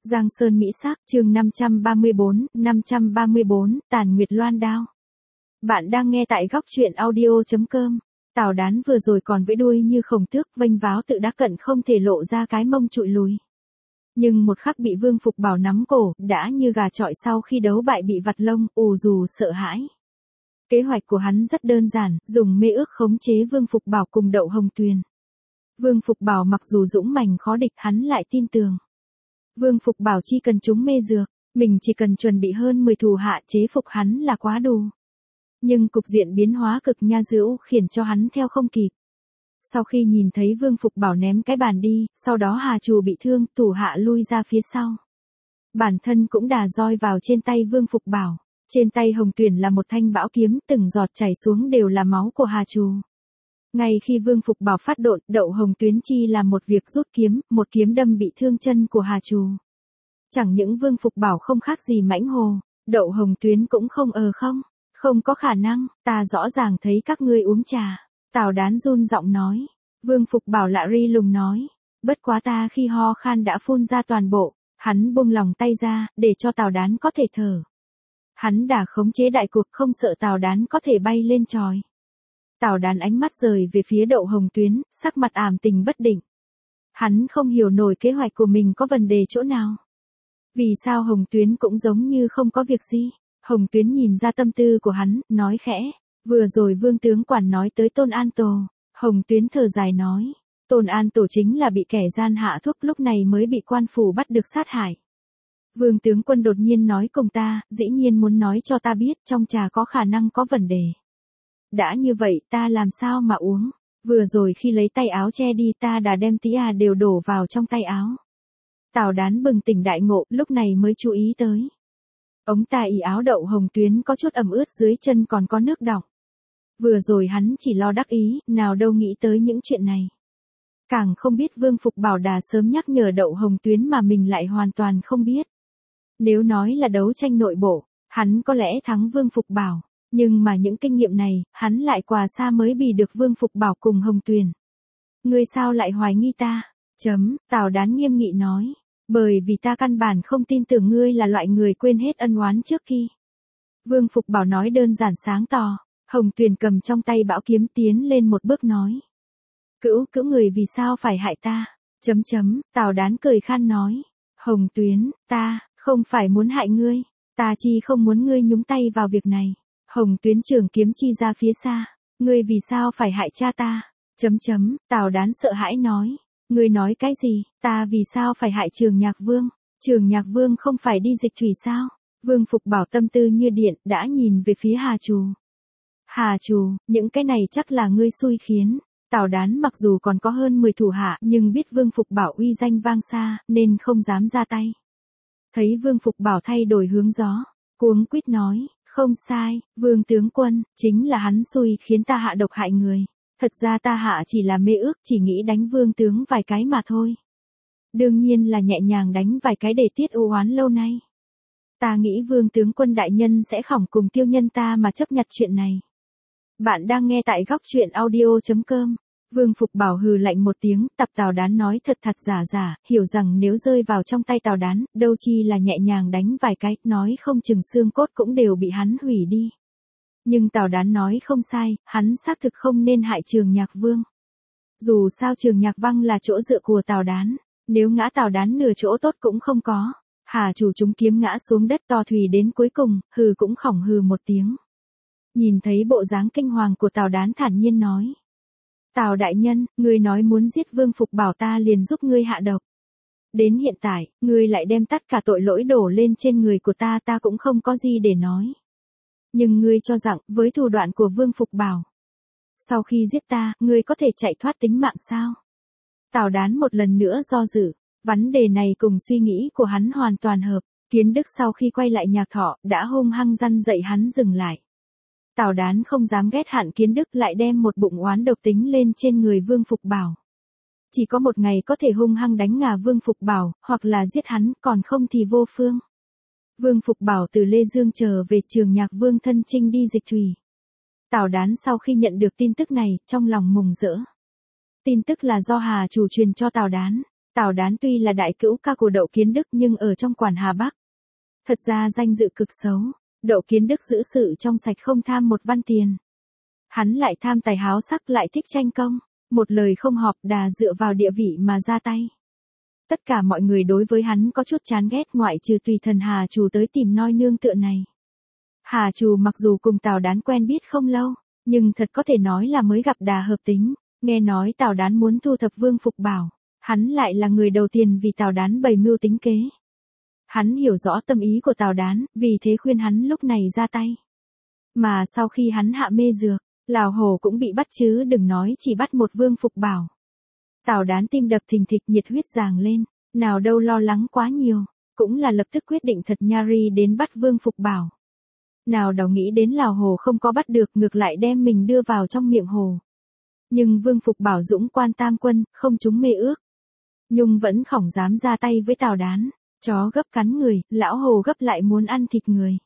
Giang Sơn Mỹ Sắc, chương 534, Tàn Nguyệt Loan Đao. Bạn đang nghe tại góc truyện audio.com. Tào Đán vừa rồi còn vẫy đuôi như khổng tước, vênh váo tự đắc cận không thể lộ ra cái mông trụi lùi. Nhưng một khắc bị Vương Phục Bảo nắm cổ, đã như gà chọi sau khi đấu bại bị vặt lông, ù dù sợ hãi. Kế hoạch của hắn rất đơn giản, dùng mê ước khống chế Vương Phục Bảo cùng Đậu Hồng Tuyền. Vương Phục Bảo mặc dù dũng mãnh khó địch, hắn lại tin tưởng. Vương Phục Bảo chỉ cần trúng mê dược, mình chỉ cần chuẩn bị hơn 10 thủ hạ chế phục hắn là quá đủ. Nhưng cục diện biến hóa cực nha dữ khiến cho hắn theo không kịp. Sau khi nhìn thấy Vương Phục Bảo ném cái bàn đi, sau đó Hà Trù bị thương, thủ hạ lui ra phía sau. Bản thân cũng đà roi vào trên tay Vương Phục Bảo. Trên tay Hồng Tuyền là một thanh bão kiếm, từng giọt chảy xuống đều là máu của Hà Trù. Ngay khi Vương Phục Bảo phát độn, Đậu Hồng Tuyến chi làm một việc rút kiếm, một kiếm đâm bị thương chân của Hà Trù. Chẳng những Vương Phục Bảo không khác gì mãnh hồ, Đậu Hồng Tuyến cũng không có khả năng, ta rõ ràng thấy các ngươi uống trà. Tào Đán run giọng nói. Vương Phục Bảo lạ ri lùng nói. Bất quá ta khi ho khan đã phun ra toàn bộ, hắn buông lòng tay ra, để cho Tào Đán có thể thở. Hắn đã khống chế đại cuộc, không sợ Tào Đán có thể bay lên chòi. Tào Đán ánh mắt rời về phía Đậu Hồng Tuyến, sắc mặt ảm tình bất định. Hắn không hiểu nổi kế hoạch của mình có vấn đề chỗ nào. Vì sao Hồng Tuyến cũng giống như không có việc gì? Hồng Tuyến nhìn ra tâm tư của hắn, nói khẽ. Vừa rồi Vương tướng quản nói tới Tôn An Tổ. Hồng Tuyến thở dài nói. Tôn An Tổ chính là bị kẻ gian hạ thuốc, lúc này mới bị quan phủ bắt được sát hại. Vương tướng quân đột nhiên nói cùng ta, dĩ nhiên muốn nói cho ta biết trong trà có khả năng có vấn đề. Đã như vậy ta làm sao mà uống? Vừa rồi khi lấy tay áo che đi ta đã đem tí đều đổ vào trong tay áo. Tào Đán bừng tỉnh đại ngộ, lúc này mới chú ý tới. Ống tay áo Đậu Hồng Tuyến có chút ẩm ướt, dưới chân còn có nước đọng. Vừa rồi hắn chỉ lo đắc ý, nào đâu nghĩ tới những chuyện này. Càng không biết Vương Phục Bảo đã sớm nhắc nhở Đậu Hồng Tuyến mà mình lại hoàn toàn không biết. Nếu nói là đấu tranh nội bộ, hắn có lẽ thắng Vương Phục Bảo. Nhưng mà những kinh nghiệm này, hắn lại quà xa mới bì được Vương Phục Bảo cùng Hồng Tuyền. Ngươi sao lại hoài nghi ta? Tào Đán nghiêm nghị nói. Bởi vì ta căn bản không tin tưởng ngươi là loại người quên hết ân oán trước kia. Vương Phục Bảo nói đơn giản sáng tỏ. Hồng Tuyền cầm trong tay bão kiếm tiến lên một bước nói. Cữu người vì sao phải hại ta? Tào Đán cười khan nói. Hồng Tuyến, ta không phải muốn hại ngươi. Ta chỉ không muốn ngươi nhúng tay vào việc này. Hồng Tuyến trường kiếm chi ra phía xa. Ngươi vì sao phải hại cha ta? Tào Đán sợ hãi nói. Ngươi nói cái gì? Ta vì sao phải hại Trường Nhạc Vương? Trường Nhạc Vương không phải đi dịch thủy sao? Vương Phục Bảo tâm tư như điện, đã nhìn về phía Hà Trù. Hà Trù, những cái này chắc là ngươi xui khiến. Tào Đán mặc dù còn có hơn 10 thủ hạ, nhưng biết Vương Phục Bảo uy danh vang xa, nên không dám ra tay. Thấy Vương Phục Bảo thay đổi hướng gió, cuống quýt nói. Không sai, Vương tướng quân, chính là hắn xui khiến ta hạ độc hại người. Thật ra ta hạ chỉ là mê ước, chỉ nghĩ đánh Vương tướng vài cái mà thôi. Đương nhiên là nhẹ nhàng đánh vài cái để tiết u oán lâu nay. Ta nghĩ Vương tướng quân đại nhân sẽ khỏng cùng tiêu nhân ta mà chấp nhận chuyện này. Bạn đang nghe tại góc truyện audio.com. Vương Phục Bảo hừ lạnh một tiếng, tập Tào Đán nói thật giả, hiểu rằng nếu rơi vào trong tay Tào Đán, đâu chi là nhẹ nhàng đánh vài cái, nói không chừng xương cốt cũng đều bị hắn hủy đi. Nhưng Tào Đán nói không sai, hắn xác thực không nên hại Trường Nhạc Vương. Dù sao Trường Nhạc Vương là chỗ dựa của Tào Đán, nếu ngã Tào Đán nửa chỗ tốt cũng không có. Hà Chủ trúng kiếm ngã xuống đất, to thủy đến cuối cùng, hừ cũng khỏng hừ một tiếng. Nhìn thấy bộ dáng kinh hoàng của Tào Đán thản nhiên nói. Tào đại nhân, ngươi nói muốn giết Vương Phục Bảo ta liền giúp ngươi hạ độc. Đến hiện tại, ngươi lại đem tất cả tội lỗi đổ lên trên người của ta cũng không có gì để nói. Nhưng ngươi cho rằng, với thủ đoạn của Vương Phục Bảo, sau khi giết ta, ngươi có thể chạy thoát tính mạng sao? Tào Đán một lần nữa do dự, vấn đề này cùng suy nghĩ của hắn hoàn toàn hợp. Kiến Đức sau khi quay lại Nhạc Thọ, đã hung hăng răn dạy hắn dừng lại. Tào Đán không dám ghét hạn Kiến Đức, lại đem một bụng oán độc tính lên trên người Vương Phục Bảo. Chỉ có một ngày có thể hung hăng đánh ngả Vương Phục Bảo, hoặc là giết hắn, còn không thì vô phương. Vương Phục Bảo từ Lê Dương trở về, Trường Nhạc Vương thân chinh đi dịch thủy. Tào Đán sau khi nhận được tin tức này, trong lòng mừng rỡ. Tin tức là do Hà Chủ truyền cho Tào Đán. Tào Đán tuy là đại cữu ca của Đậu Kiến Đức nhưng ở trong quản Hà Bắc. Thật ra danh dự cực xấu, Đậu Kiến Đức giữ sự trong sạch không tham một văn tiền. Hắn lại tham tài háo sắc lại thích tranh công, một lời không họp đà dựa vào địa vị mà ra tay. Tất cả mọi người đối với hắn có chút chán ghét ngoại trừ tùy thần Hà Trù tới tìm noi nương tựa này. Hà Trù mặc dù cùng Tào Đán quen biết không lâu, nhưng thật có thể nói là mới gặp đà hợp tính, nghe nói Tào Đán muốn thu thập Vương Phục Bảo, hắn lại là người đầu tiên vì Tào Đán bày mưu tính kế. Hắn hiểu rõ tâm ý của Tào Đán, vì thế khuyên hắn lúc này ra tay. Mà sau khi hắn hạ mê dược, Lào Hổ cũng bị bắt chứ đừng nói chỉ bắt một Vương Phục Bảo. Tào Đán tim đập thình thịch nhiệt huyết ràng lên, nào đâu lo lắng quá nhiều, cũng là lập tức quyết định thật nhari đến bắt Vương Phục Bảo. Nào đâu nghĩ đến Lào Hổ không có bắt được ngược lại đem mình đưa vào trong miệng hồ. Nhưng Vương Phục Bảo dũng quan tam quân, không trúng mê ước. Nhung vẫn khỏng dám ra tay với Tào Đán, chó gấp cắn người, lão hồ gấp lại muốn ăn thịt người.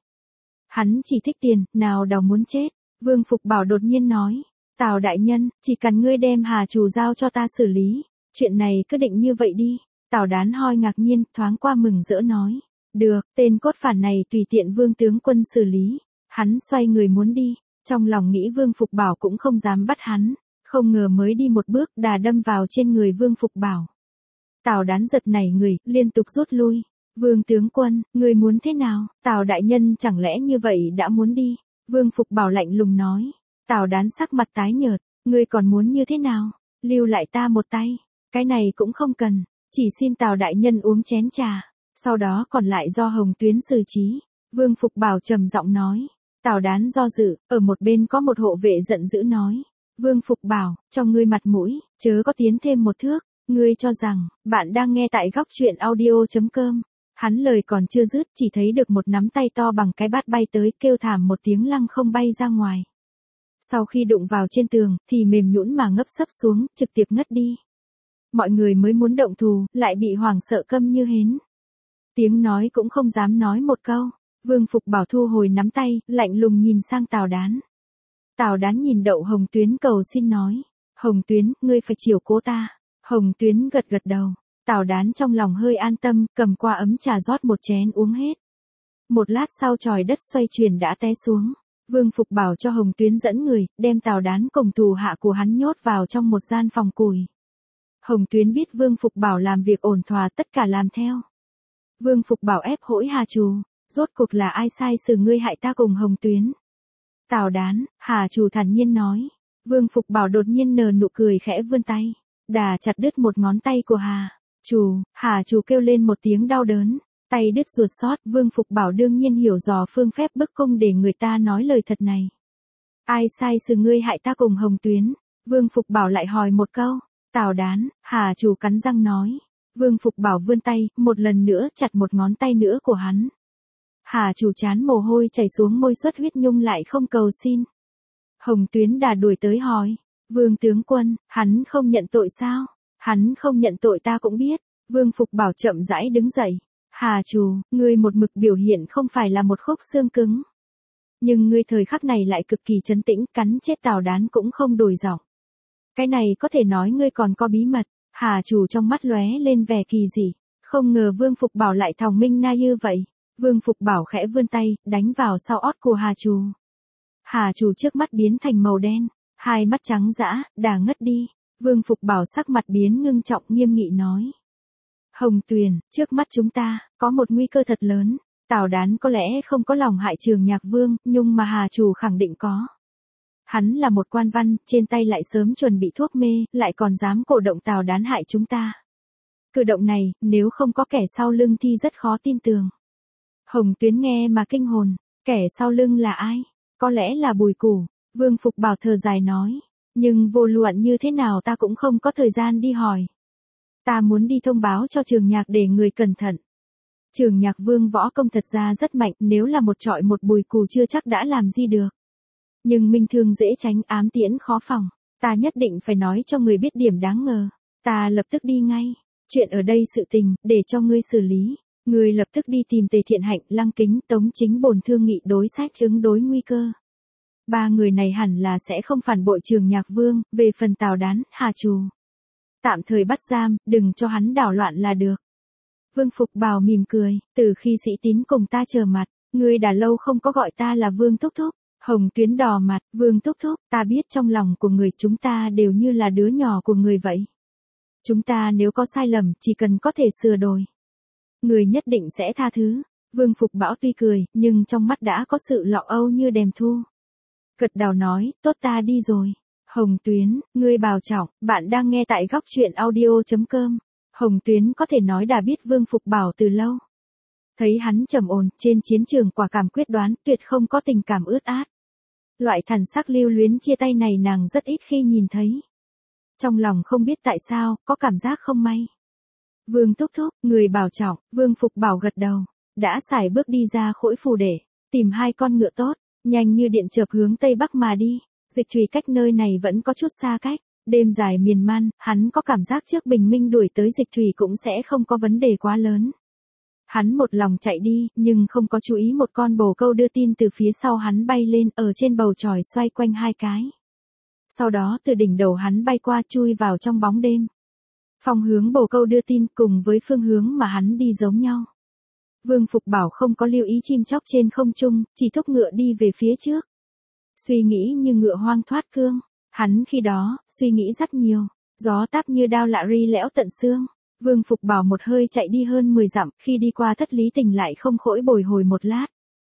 Hắn chỉ thích tiền, nào đâu muốn chết. Vương Phục Bảo đột nhiên nói, Tào đại nhân, chỉ cần ngươi đem Hà Trù giao cho ta xử lý, chuyện này cứ định như vậy đi. Tào Đán hoi ngạc nhiên, thoáng qua mừng rỡ nói, được, tên cốt phản này tùy tiện Vương tướng quân xử lý. Hắn xoay người muốn đi, trong lòng nghĩ Vương Phục Bảo cũng không dám bắt hắn, không ngờ mới đi một bước đà đâm vào trên người Vương Phục Bảo. Tào Đán giật nảy người, liên tục rút lui. Vương tướng quân, ngươi muốn thế nào? Tào đại nhân chẳng lẽ như vậy đã muốn đi? Vương Phục Bảo lạnh lùng nói. Tào Đán sắc mặt tái nhợt, ngươi còn muốn như thế nào? Lưu lại ta một tay. Cái này cũng không cần, chỉ xin Tào đại nhân uống chén trà, sau đó còn lại do Hồng Tuyến xử trí. Vương Phục Bảo trầm giọng nói. Tào Đán do dự, ở một bên có một hộ vệ giận dữ nói. Vương Phục Bảo, cho ngươi mặt mũi, chớ có tiến thêm một thước. Ngươi cho rằng, bạn đang nghe tại góc truyện audio.com. Hắn lời còn chưa dứt chỉ thấy được một nắm tay to bằng cái bát bay tới kêu thảm một tiếng lăng không bay ra ngoài. Sau khi đụng vào trên tường thì mềm nhũn mà ngấp sấp xuống, trực tiếp ngất đi. Mọi người mới muốn động thù, lại bị hoảng sợ câm như hến. Tiếng nói cũng không dám nói một câu. Vương Phục Bảo thu hồi nắm tay, lạnh lùng nhìn sang Tào Đán. Tào Đán nhìn Đậu Hồng Tuyến cầu xin nói. Hồng Tuyến, ngươi phải chiều cố ta. Hồng Tuyến gật gật đầu. Tào Đán trong lòng hơi an tâm, cầm qua ấm trà rót một chén uống hết. Một lát sau chòi đất xoay chuyển đã té xuống. Vương Phục Bảo cho Hồng Tuyến dẫn người, đem Tào Đán cùng tù hạ của hắn nhốt vào trong một gian phòng củi. Hồng Tuyến biết Vương Phục Bảo làm việc ổn thỏa tất cả làm theo. Vương Phục Bảo ép hỗi Hà Trù, rốt cuộc là ai sai xử ngươi hại ta cùng Hồng Tuyến? Tào Đán, Hà Trù thản nhiên nói. Vương Phục Bảo đột nhiên nở nụ cười khẽ vươn tay, đà chặt đứt một ngón tay của Hà Trù kêu lên một tiếng đau đớn, tay đứt ruột xót. Vương Phục Bảo đương nhiên hiểu dò phương phép bức cung để người ta nói lời thật này. Ai sai xử ngươi hại ta cùng Hồng Tuyến? Vương Phục Bảo lại hỏi một câu. Tào Đán, Hà Trù cắn răng nói. Vương Phục Bảo vươn tay, một lần nữa chặt một ngón tay nữa của hắn. Hà Trù chán mồ hôi chảy xuống môi xuất huyết nhung lại không cầu xin. Hồng Tuyến đà đuổi tới hỏi. Vương tướng quân, hắn không nhận tội sao? Hắn không nhận tội ta cũng biết. Vương Phục Bảo chậm rãi đứng dậy. Hà Trù, ngươi một mực biểu hiện không phải là một khúc xương cứng. Nhưng ngươi thời khắc này lại cực kỳ trấn tĩnh, cắn chết Tào Đán cũng không đổi giọng. Cái này có thể nói ngươi còn có bí mật. Hà Trù trong mắt lóe lên vẻ kỳ dị. Không ngờ Vương Phục Bảo lại thòng minh na như vậy. Vương Phục Bảo khẽ vươn tay, đánh vào sau ót của Hà Trù. Hà Trù trước mắt biến thành màu đen, hai mắt trắng dã, đà ngất đi. Vương Phục Bảo sắc mặt biến ngưng trọng nghiêm nghị nói. Hồng Tuyền, trước mắt chúng ta, có một nguy cơ thật lớn. Tào Đán có lẽ không có lòng hại Trường Nhạc Vương, nhưng mà Hà Trù khẳng định có. Hắn là một quan văn, trên tay lại sớm chuẩn bị thuốc mê, lại còn dám cổ động Tào Đán hại chúng ta. Cử động này, nếu không có kẻ sau lưng thì rất khó tin tưởng. Hồng Tuyến nghe mà kinh hồn, kẻ sau lưng là ai? Có lẽ là Bùi Củ. Vương Phục Bảo thở dài nói. Nhưng vô luận như thế nào ta cũng không có thời gian đi hỏi. Ta muốn đi thông báo cho Trường Nhạc để người cẩn thận. Trường Nhạc Vương võ công thật ra rất mạnh, nếu là một trọi một Bùi Cù chưa chắc đã làm gì được. Nhưng minh thương dễ tránh, ám tiễn khó phòng. Ta nhất định phải nói cho người biết điểm đáng ngờ. Ta lập tức đi ngay. Chuyện ở đây sự tình, để cho ngươi xử lý. Ngươi lập tức đi tìm Tề Thiện Hạnh, Lăng Kính, Tống Chính Bồn thương nghị đối sách ứng đối nguy cơ. Ba người này hẳn là sẽ không phản bội Trường Nhạc Vương. Về phần Tào Đán, Hà Trù, Tạm thời bắt giam, đừng cho hắn đảo loạn là được. Vương Phục Bảo mỉm cười, từ khi Sĩ Tín cùng ta trở mặt, ngươi đã lâu không có gọi ta là Vương Thúc Thúc. Hồng Tuyến đỏ mặt, Vương Thúc Thúc, ta biết trong lòng của người chúng ta đều như là đứa nhỏ của người vậy. Chúng ta nếu có sai lầm, chỉ cần có thể sửa đổi. Người nhất định sẽ tha thứ. Vương Phục Bảo tuy cười, nhưng trong mắt đã có sự lọ âu như đèm thu. Gật đầu nói, tốt ta đi rồi. Hồng Tuyến, ngươi bảo trọng, bạn đang nghe tại góc truyện audio.com. Hồng Tuyến có thể nói đã biết Vương Phục Bảo từ lâu. Thấy hắn trầm ổn, trên chiến trường quả cảm quyết đoán, tuyệt không có tình cảm ướt át. Loại thần sắc lưu luyến chia tay này nàng rất ít khi nhìn thấy. Trong lòng không biết tại sao, có cảm giác không may. Vương Thúc Thúc, người bảo trọng, Vương Phục Bảo gật đầu, đã sải bước đi ra khỗi phù để tìm hai con ngựa tốt, nhanh như điện chớp hướng tây bắc mà đi. Dịch Thủy cách nơi này vẫn có chút xa cách, đêm dài miền man, hắn có cảm giác trước bình minh đuổi tới Dịch Thủy cũng sẽ không có vấn đề quá lớn. Hắn một lòng chạy đi, nhưng không có chú ý một con bồ câu đưa tin từ phía sau hắn bay lên, ở trên bầu trời xoay quanh hai cái. Sau đó từ đỉnh đầu hắn bay qua chui vào trong bóng đêm. Phong hướng bồ câu đưa tin cùng với phương hướng mà hắn đi giống nhau. Vương Phục Bảo không có lưu ý chim chóc trên không trung, chỉ thúc ngựa đi về phía trước. Suy nghĩ như ngựa hoang thoát cương, hắn khi đó, suy nghĩ rất nhiều, gió táp như đao lạ ri lẽo tận xương. Vương Phục Bảo một hơi chạy đi hơn 10 dặm, khi đi qua Thất Lý Tỉnh lại không khỏi bồi hồi một lát.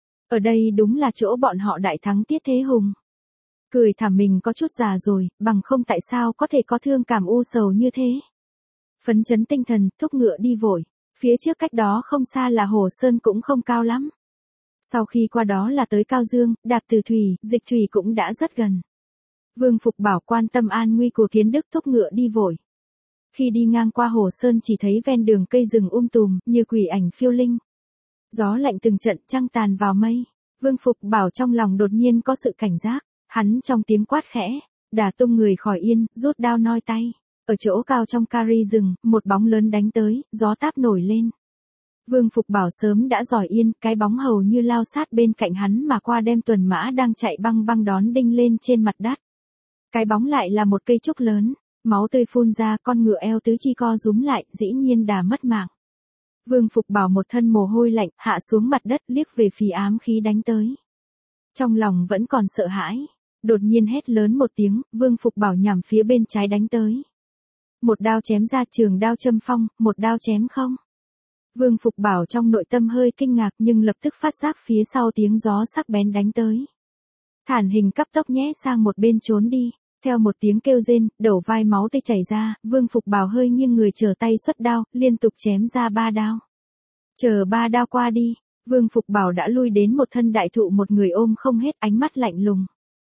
Ở đây đúng là chỗ bọn họ đại thắng Tiết Thế Hùng. Cười thảm mình có chút già rồi, bằng không tại sao có thể có thương cảm u sầu như thế. Phấn chấn tinh thần, thúc ngựa đi vội, phía trước cách đó không xa là Hồ Sơn cũng không cao lắm. Sau khi qua đó là tới Cao Dương, đạp từ thủy, Dịch Thủy cũng đã rất gần. Vương Phục Bảo quan tâm an nguy của Kiến Đức thúc ngựa đi vội. Khi đi ngang qua Hồ Sơn chỉ thấy ven đường cây rừng tùm, như quỷ ảnh phiêu linh. Gió lạnh từng trận, trăng tàn vào mây. Vương Phục Bảo trong lòng đột nhiên có sự cảnh giác, hắn trong tiếng quát khẽ, đả tung người khỏi yên, rút đao noi tay. Ở chỗ cao trong kari rừng, một bóng lớn đánh tới, gió táp nổi lên. Vương Phục Bảo sớm đã giỏi yên, cái bóng hầu như lao sát bên cạnh hắn mà qua đem tuần mã đang chạy băng băng đón đinh lên trên mặt đất. Cái bóng lại là một cây trúc lớn, máu tươi phun ra, con ngựa eo tứ chi co rúm lại, dĩ nhiên đã mất mạng. Vương Phục Bảo một thân mồ hôi lạnh, hạ xuống mặt đất liếc về phía ám khí đánh tới. Trong lòng vẫn còn sợ hãi, đột nhiên hét lớn một tiếng, Vương Phục Bảo nhằm phía bên trái đánh tới. Một đao chém ra, trường đao châm phong, một đao chém không. Vương Phục Bảo trong nội tâm hơi kinh ngạc nhưng lập tức phát giác phía sau tiếng gió sắc bén đánh tới. Thản hình cấp tốc nhé sang một bên trốn đi, theo một tiếng kêu rên, đầu vai máu tươi chảy ra, Vương Phục Bảo hơi nghiêng người trở tay xuất đao, liên tục chém ra 3 đao. Chờ 3 đao qua đi, Vương Phục Bảo đã lui đến một thân đại thụ, một người ôm không hết, ánh mắt lạnh lùng.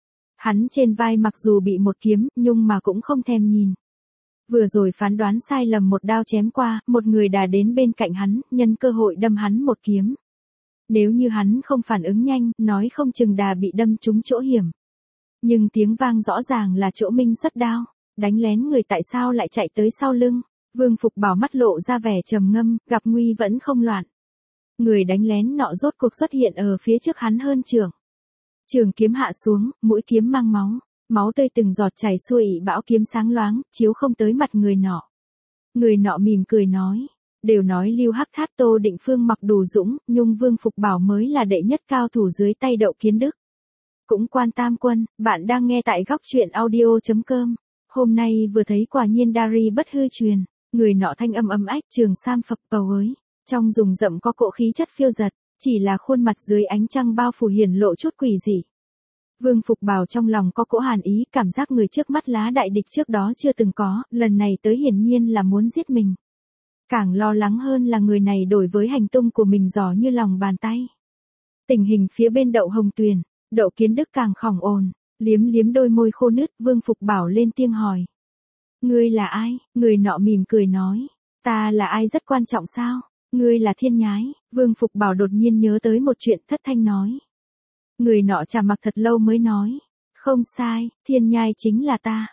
Hắn trên vai mặc dù bị một kiếm, nhưng mà cũng không thèm nhìn. Vừa rồi phán đoán sai lầm, một đao chém qua, một người đã đến bên cạnh hắn, nhân cơ hội đâm hắn một kiếm. Nếu như hắn không phản ứng nhanh, nói không chừng đã bị đâm trúng chỗ hiểm. Nhưng tiếng vang rõ ràng là chỗ Minh xuất đao, đánh lén người tại sao lại chạy tới sau lưng. Vương Phục Bảo mắt lộ ra vẻ trầm ngâm, gặp nguy vẫn không loạn. Người đánh lén nọ rốt cuộc xuất hiện ở phía trước hắn hơn trường. Trường kiếm hạ xuống, mũi kiếm mang máu. Máu tươi từng giọt chảy xuôi, bão kiếm sáng loáng, chiếu không tới mặt người nọ. Người nọ mỉm cười nói, đều nói Lưu Hắc Thát Tô Định Phương mặc đủ dũng, nhưng Vương Phục Bảo mới là đệ nhất cao thủ dưới tay Đậu Kiến Đức. Cũng quan tam quân, bạn đang nghe tại góc truyện audio.com. Hôm nay vừa thấy quả nhiên Dari bất hư truyền, người nọ thanh âm ấm ách, trường sam phập phầu ấy, trong rùng rậm có cỗ khí chất phiêu giật, chỉ là khuôn mặt dưới ánh trăng bao phủ hiển lộ chút quỷ dị. Vương Phục Bảo trong lòng có cỗ hàn ý, cảm giác người trước mắt lá đại địch trước đó chưa từng có, lần này tới hiển nhiên là muốn giết mình. Càng lo lắng hơn là người này đối với hành tung của mình rõ như lòng bàn tay. Tình hình phía bên Đậu Hồng Tuyền, Đậu Kiến Đức càng khỏng ồn, liếm liếm đôi môi khô nứt, Vương Phục Bảo lên tiếng hỏi. Ngươi là ai? Người nọ mỉm cười nói, ta là ai rất quan trọng sao? Ngươi là Thiên Nhái. Vương Phục Bảo đột nhiên nhớ tới một chuyện, thất thanh nói. Người nọ trầm mặc thật lâu mới nói, không sai, Thiên Nhai chính là ta.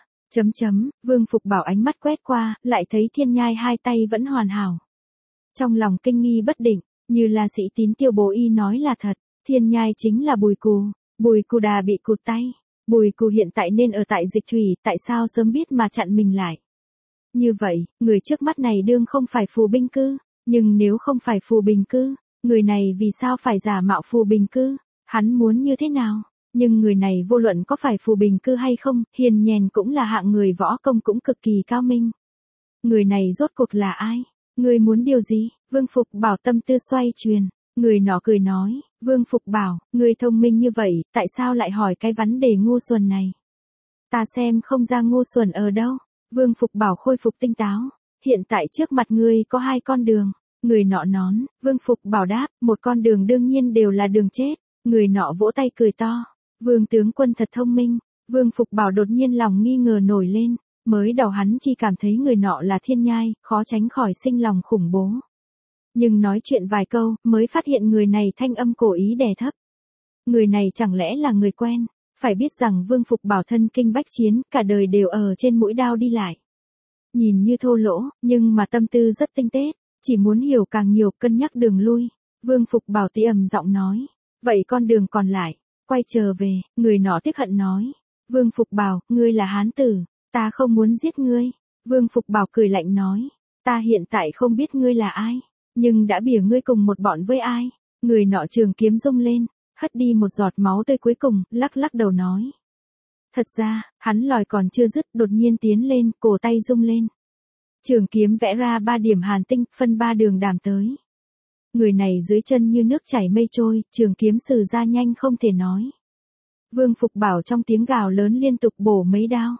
Vương Phục Bảo ánh mắt quét qua, lại thấy Thiên Nhai hai tay vẫn hoàn hảo. Trong lòng kinh nghi bất định, như là Sĩ Tín Tiêu Bố Y nói là thật, Thiên Nhai chính là Bùi Cù đà bị cụt tay. Bùi Cù hiện tại nên ở tại Dịch Thủy, tại sao sớm biết mà chặn mình lại. Như vậy, người trước mắt này đương không phải phù binh cư, nhưng nếu không phải phù bình cư, người này vì sao phải giả mạo phù bình cư, hắn muốn như thế nào? Nhưng người này vô luận có phải phù bình cư hay không, hiền nhèn cũng là hạng người võ công cũng cực kỳ cao minh. Người này rốt cuộc là ai? Ngươi muốn điều gì? Vương Phục Bảo tâm tư xoay chuyển. Người nọ cười nói, Vương Phục Bảo, ngươi thông minh như vậy, tại sao lại hỏi cái vấn đề ngu xuẩn này? Ta xem không ra ngu xuẩn ở đâu. Vương Phục Bảo khôi phục tinh táo. Hiện tại trước mặt ngươi có 2 con đường. Người nọ nón, Vương Phục Bảo đáp, một con đường đương nhiên đều là đường chết. Người nọ vỗ tay cười to. Vương tướng quân thật thông minh. Vương Phục Bảo đột nhiên lòng nghi ngờ nổi lên. Mới đầu hắn chỉ cảm thấy người nọ là thiên nhai, khó tránh khỏi sinh lòng khủng bố. Nhưng nói chuyện vài câu, mới phát hiện người này thanh âm cố ý đè thấp. Người này chẳng lẽ là người quen? Phải biết rằng Vương Phục Bảo thân kinh bách chiến, cả đời đều ở trên mũi đao đi lại. Nhìn như thô lỗ, nhưng mà tâm tư rất tinh tế, chỉ muốn hiểu càng nhiều, cân nhắc đường lui. Vương Phục Bảo tí ầm giọng nói, vậy con đường còn lại, quay trở về, người nọ tiếc hận nói. Vương Phục Bảo, ngươi là hán tử, ta không muốn giết ngươi. Vương Phục Bảo cười lạnh nói, ta hiện tại không biết ngươi là ai, nhưng đã bỉa ngươi cùng một bọn với ai. Người nọ trường kiếm rung lên, hất đi một giọt máu tươi cuối cùng, lắc lắc đầu nói. Thật ra, hắn lòi còn chưa dứt, đột nhiên tiến lên, cổ tay rung lên. Trường kiếm vẽ ra 3 điểm hàn tinh, phân 3 đường đàm tới. Người này dưới chân như nước chảy mây trôi, trường kiếm sử ra nhanh không thể nói. Vương Phục Bảo trong tiếng gào lớn liên tục bổ mấy đao.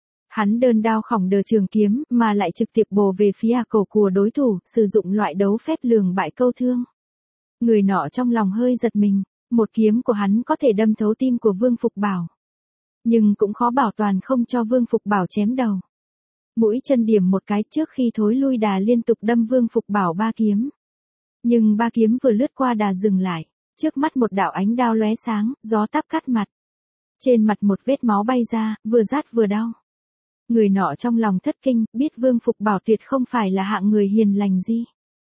Hắn đơn đao khổng đờ trường kiếm, mà lại trực tiếp bổ về phía cổ của đối thủ, sử dụng loại đấu phép lường bại câu thương. Người nọ trong lòng hơi giật mình, một kiếm của hắn có thể đâm thấu tim của Vương Phục Bảo. Nhưng cũng khó bảo toàn không cho Vương Phục Bảo chém đầu. Mũi chân điểm một cái trước khi thối lui đà liên tục đâm Vương Phục Bảo 3 kiếm. Nhưng 3 kiếm vừa lướt qua đà dừng lại, trước mắt một đạo ánh đao lóe sáng, gió táp cắt mặt. Trên mặt một vết máu bay ra, vừa rát vừa đau. Người nọ trong lòng thất kinh, biết Vương Phục Bảo tuyệt không phải là hạng người hiền lành gì.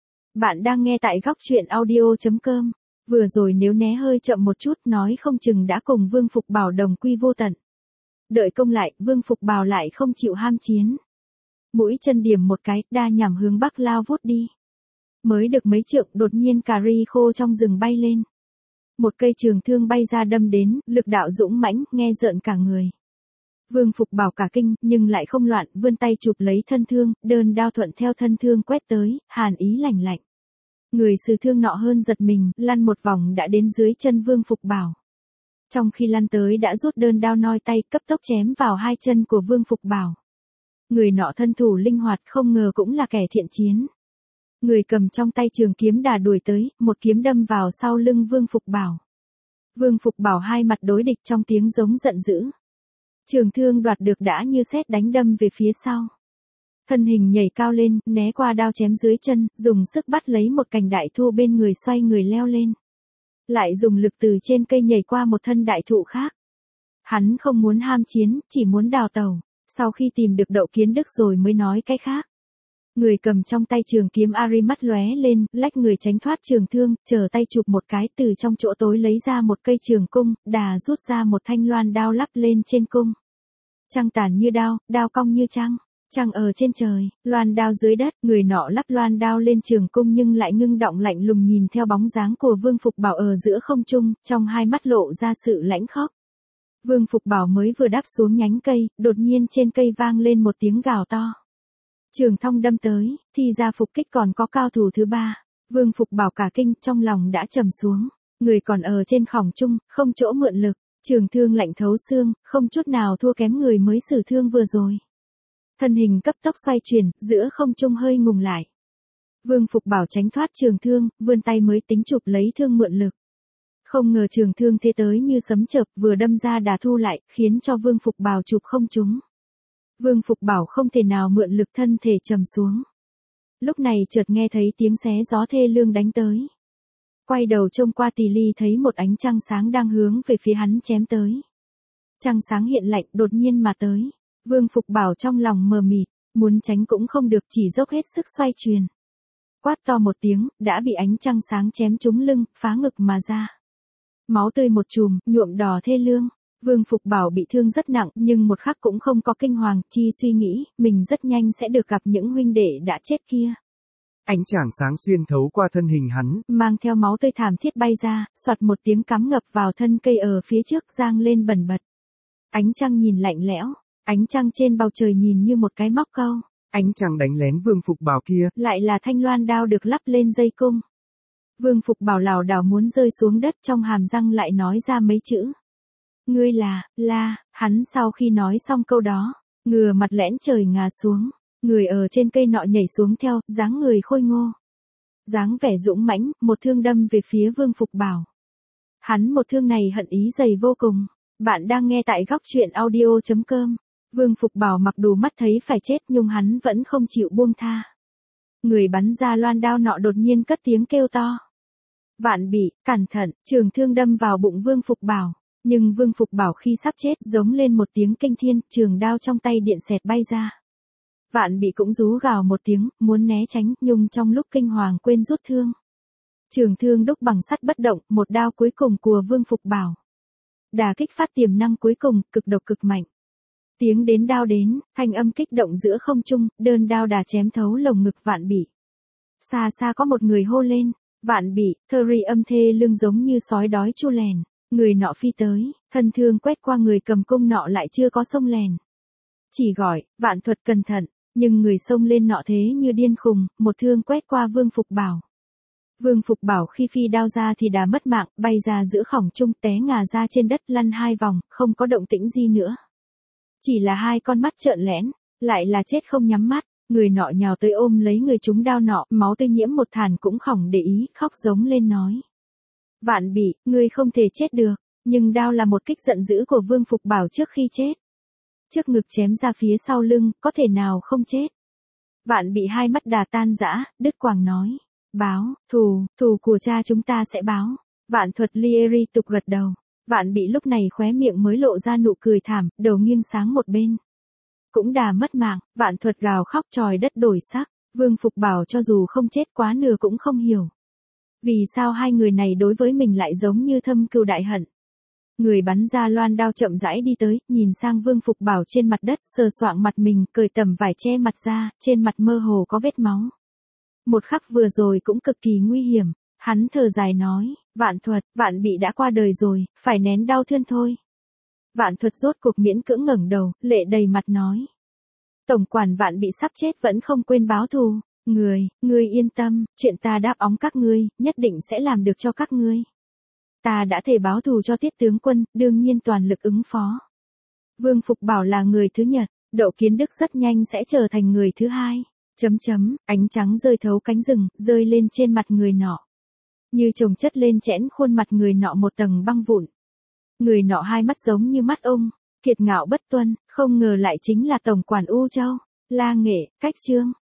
Bạn đang nghe tại góc truyện audio.com. Vừa rồi nếu né hơi chậm một chút nói không chừng đã cùng Vương Phục Bảo đồng quy vô tận. Đợi công lại, Vương Phục Bảo lại không chịu ham chiến. Mũi chân điểm một cái, đa nhằm hướng bắc lao vút đi. Mới được mấy trượng, đột nhiên cà ri khô trong rừng bay lên. Một cây trường thương bay ra đâm đến, lực đạo dũng mãnh, nghe rợn cả người. Vương Phục Bảo cả kinh, nhưng lại không loạn, vươn tay chụp lấy thân thương, đơn đao thuận theo thân thương quét tới, hàn ý lạnh lạnh. Người sử thương nọ hơn giật mình, lăn một vòng đã đến dưới chân Vương Phục Bảo. Trong khi lăn tới đã rút đơn đao noi tay, cấp tốc chém vào 2 chân của Vương Phục Bảo. Người nọ thân thủ linh hoạt, không ngờ cũng là kẻ thiện chiến. Người cầm trong tay trường kiếm đà đuổi tới, một kiếm đâm vào sau lưng Vương Phục Bảo. Vương Phục Bảo hai mặt đối địch trong tiếng giống giận dữ. Trường thương đoạt được đã như sét đánh đâm về phía sau. Thân hình nhảy cao lên, né qua đao chém dưới chân, dùng sức bắt lấy một cành đại thụ bên người xoay người leo lên. Lại dùng lực từ trên cây nhảy qua một thân đại thụ khác. Hắn không muốn ham chiến, chỉ muốn đào tẩu. Sau khi tìm được Đậu Kiến Đức rồi mới nói cái khác. Người cầm trong tay trường kiếm Ari mắt lóe lên, lách người tránh thoát trường thương, trở tay chụp một cái từ trong chỗ tối lấy ra một cây trường cung, đà rút ra một thanh loan đao lắp lên trên cung. Trăng tàn như đao, đao cong như trăng. Trăng ở trên trời, loan đao dưới đất, người nọ lắp loan đao lên trường cung nhưng lại ngưng động lạnh lùng nhìn theo bóng dáng của Vương Phục Bảo ở giữa không trung, trong hai mắt lộ ra sự lãnh khốc. Vương Phục Bảo mới vừa đáp xuống nhánh cây, đột nhiên trên cây vang lên một tiếng gào to. Trường Thông đâm tới, thì ra phục kích còn có cao thủ thứ 3. Vương Phục Bảo cả kinh, trong lòng đã trầm xuống. Người còn ở trên khổng trung, không chỗ mượn lực. Trường thương lạnh thấu xương, không chút nào thua kém người mới sử thương vừa rồi. Thân hình cấp tốc xoay chuyển, giữa không trung hơi ngùng lại. Vương Phục Bảo tránh thoát trường thương, vươn tay mới tính chụp lấy thương mượn lực. Không ngờ trường thương thế tới như sấm chớp, vừa đâm ra đà thu lại, khiến cho Vương Phục Bảo chụp không trúng. Vương Phục Bảo không thể nào mượn lực, thân thể trầm xuống. Lúc này chợt nghe thấy tiếng xé gió thê lương đánh tới. Quay đầu trông qua tì ly thấy một ánh trăng sáng đang hướng về phía hắn chém tới. Trăng sáng hiện lạnh đột nhiên mà tới. Vương Phục Bảo trong lòng mờ mịt, muốn tránh cũng không được, chỉ dốc hết sức xoay truyền. Quát to một tiếng, đã bị ánh trăng sáng chém trúng lưng, phá ngực mà ra. Máu tươi một chùm, nhuộm đỏ thê lương. Vương Phục Bảo bị thương rất nặng nhưng một khắc cũng không có kinh hoàng, chi suy nghĩ, mình rất nhanh sẽ được gặp những huynh đệ đã chết kia. Ánh chàng sáng xuyên thấu qua thân hình hắn, mang theo máu tươi thảm thiết bay ra, soạt một tiếng cắm ngập vào thân cây ở phía trước giang lên bần bật. Ánh trăng nhìn lạnh lẽo, ánh trăng trên bầu trời nhìn như một cái móc câu. Ánh trăng đánh lén Vương Phục Bảo kia, lại là thanh loan đao được lắp lên dây cung. Vương Phục Bảo lảo đảo muốn rơi xuống đất, trong hàm răng lại nói ra mấy chữ. Ngươi là, hắn sau khi nói xong câu đó, ngửa mặt lẽn trời ngả xuống, người ở trên cây nọ nhảy xuống theo, dáng người khôi ngô. Dáng vẻ dũng mãnh, một thương đâm về phía Vương Phục Bảo. Hắn một thương này hận ý dày vô cùng. Bạn đang nghe tại góc truyện audio.com. Vương Phục Bảo mặc dù mắt thấy phải chết nhưng hắn vẫn không chịu buông tha. Người bắn ra loan đao nọ đột nhiên cất tiếng kêu to. Vạn Bị, cẩn thận, trường thương đâm vào bụng Vương Phục Bảo. Nhưng Vương Phục Bảo khi sắp chết giống lên một tiếng kinh thiên, trường đao trong tay điện xẹt bay ra. Vạn Bị cũng rú gào một tiếng, muốn né tránh, nhưng trong lúc kinh hoàng quên rút thương. Trường thương đúc bằng sắt bất động, một đao cuối cùng của Vương Phục Bảo. Đà kích phát tiềm năng cuối cùng, cực độc cực mạnh. Tiếng đến đao đến, thanh âm kích động giữa không trung, đơn đao đà chém thấu lồng ngực Vạn Bị. Xa xa có một người hô lên, Vạn Bị, Thurry âm thê lưng giống như sói đói chu lèn. Người nọ phi tới, thân thương quét qua người cầm cung nọ lại chưa có xông lèn. Chỉ gọi, Vạn Thuật cẩn thận, nhưng người xông lên nọ thế như điên khùng, một thương quét qua Vương Phục Bảo. Vương Phục Bảo khi phi đao ra thì đã mất mạng, bay ra giữa khổng trung, té ngả ra trên đất, lăn 2 vòng, không có động tĩnh gì nữa. Chỉ là 2 con mắt trợn lẽn, lại là chết không nhắm mắt. Người nọ nhào tới ôm lấy người trúng đao nọ, máu tươi nhiễm một thàn cũng khổng để ý, khóc giống lên nói. Vạn Bị, ngươi không thể chết được, nhưng đao là một kích giận dữ của Vương Phục Bảo trước khi chết. Trước ngực chém ra phía sau lưng, có thể nào không chết. Vạn Bị 2 mắt đà tan rã, đứt quàng nói. Báo, thù của cha chúng ta sẽ báo. Vạn Thuật Lieri tục gật đầu. Vạn Bị lúc này khóe miệng mới lộ ra nụ cười thảm, đầu nghiêng sáng một bên. Cũng đà mất mạng, Vạn Thuật gào khóc tròi đất đổi sắc. Vương Phục Bảo cho dù không chết quá nửa cũng không hiểu. Vì sao 2 người này đối với mình lại giống như thâm cừu đại hận. Người bắn ra loan đao chậm rãi đi tới, nhìn sang Vương Phục Bảo trên mặt đất, sờ soạng mặt mình, cởi tấm vải che mặt ra, trên mặt mơ hồ có vết máu. Một khắc vừa rồi cũng cực kỳ nguy hiểm, hắn thở dài nói, Vạn Thuật, Vạn Bị đã qua đời rồi, phải nén đau thương thôi. Vạn Thuật rốt cuộc miễn cưỡng ngẩng đầu, lệ đầy mặt nói. Tổng quản Vạn Bị sắp chết vẫn không quên báo thù. Ngươi yên tâm, chuyện ta đáp óng các ngươi, nhất định sẽ làm được cho các ngươi. Ta đã thề báo thù cho Tiết tướng quân, đương nhiên toàn lực ứng phó. Vương Phục Bảo là người thứ nhất, Đậu Kiến Đức rất nhanh sẽ trở thành người thứ hai. Ánh trắng rơi thấu cánh rừng, rơi lên trên mặt người nọ. Như chồng chất lên chẽn khuôn mặt người nọ một tầng băng vụn. Người nọ 2 mắt giống như mắt ung, kiệt ngạo bất tuân, không ngờ lại chính là tổng quản U Châu. La Nghệ, Cách Trương,